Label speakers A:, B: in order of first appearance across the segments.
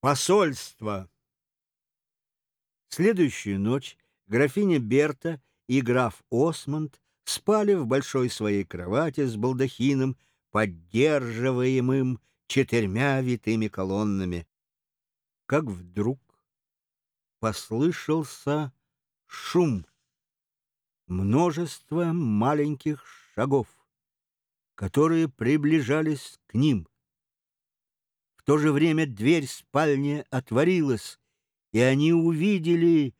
A: Посольство. Следующую ночь графиня Берта и граф Осмонд спали в большой своей кровати с балдахином, поддерживаемым 4 витыми колоннами. Как вдруг послышался шум, множество маленьких шагов, которые приближались к ним. В то же время дверь спальни отворилась, и они увидели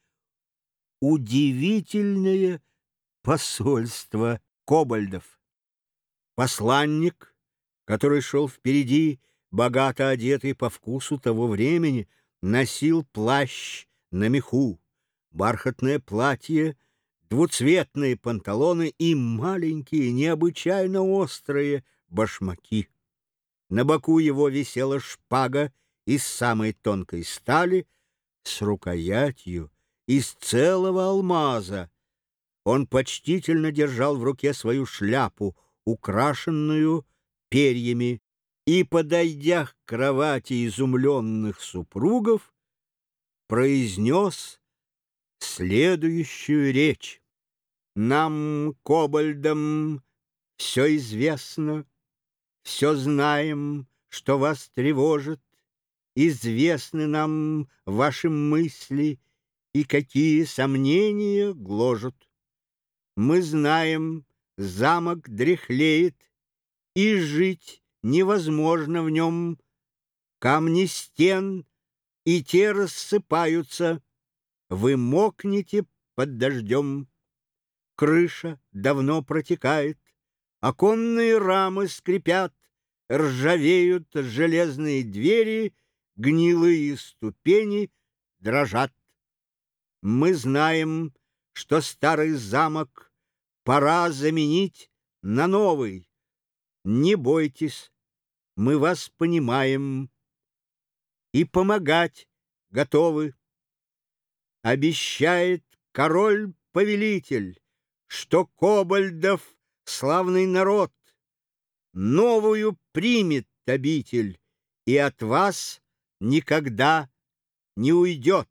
A: удивительное посольство кобальдов. Посланник, который шел впереди, богато одетый по вкусу того времени, носил плащ на меху, бархатное платье, двуцветные панталоны и маленькие, необычайно острые башмаки. На боку его висела шпага из самой тонкой стали с рукоятью из целого алмаза. Он почтительно держал в руке свою шляпу, украшенную перьями, и, подойдя к кровати изумленных супругов, произнес следующую речь. «Нам, кобальдам, все известно, все знаем, что вас тревожит, известны нам ваши мысли и какие сомнения гложут. Мы знаем, замок дряхлеет, и жить невозможно в нем. Камни стен и те рассыпаются, вы мокнете под дождем. Крыша давно протекает, оконные рамы скрипят, ржавеют железные двери, гнилые ступени дрожат. Мы знаем, что старый замок пора заменить на новый. Не бойтесь, мы вас понимаем и помогать готовы. Обещает король-повелитель, что кобальдов славный народ новую примет обитель и от вас никогда не уйдет.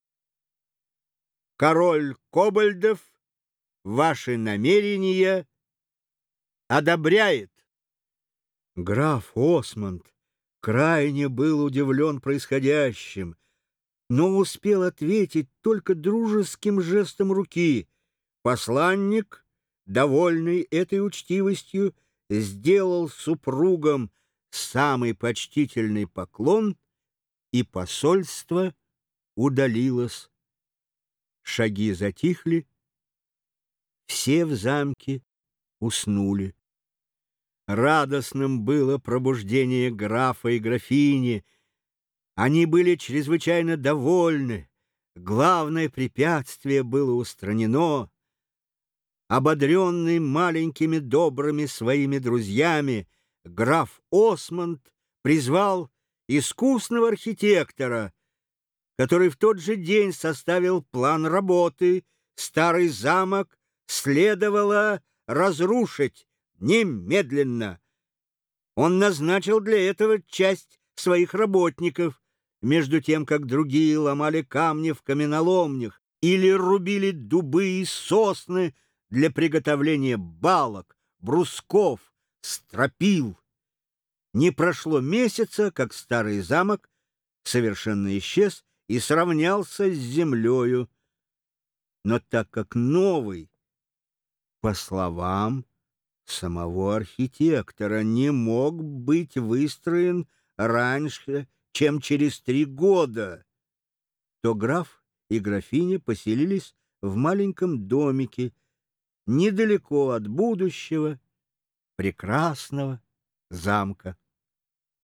A: Король кобальдов ваши намерения одобряет». Граф Осмонд крайне был удивлен происходящим, но успел ответить только дружеским жестом руки. Посланник, довольный этой учтивостью, сделал супругам самый почтительный поклон, и посольство удалилось. Шаги затихли, все в замке уснули. Радостным было пробуждение графа и графини. Они были чрезвычайно довольны. Главное препятствие было устранено. Ободренный маленькими добрыми своими друзьями, граф Осмонд призвал искусного архитектора, который в тот же день составил план работы. Старый замок следовало разрушить немедленно. Он назначил для этого часть своих работников, между тем как другие ломали камни в каменоломнях или рубили дубы и сосны для приготовления балок, брусков, стропил. Не прошло месяца, как старый замок совершенно исчез и сравнялся с землею. Но так как новый, по словам самого архитектора, не мог быть выстроен раньше, чем через 3 года, то граф и графиня поселились в маленьком домике недалеко от будущего прекрасного замка.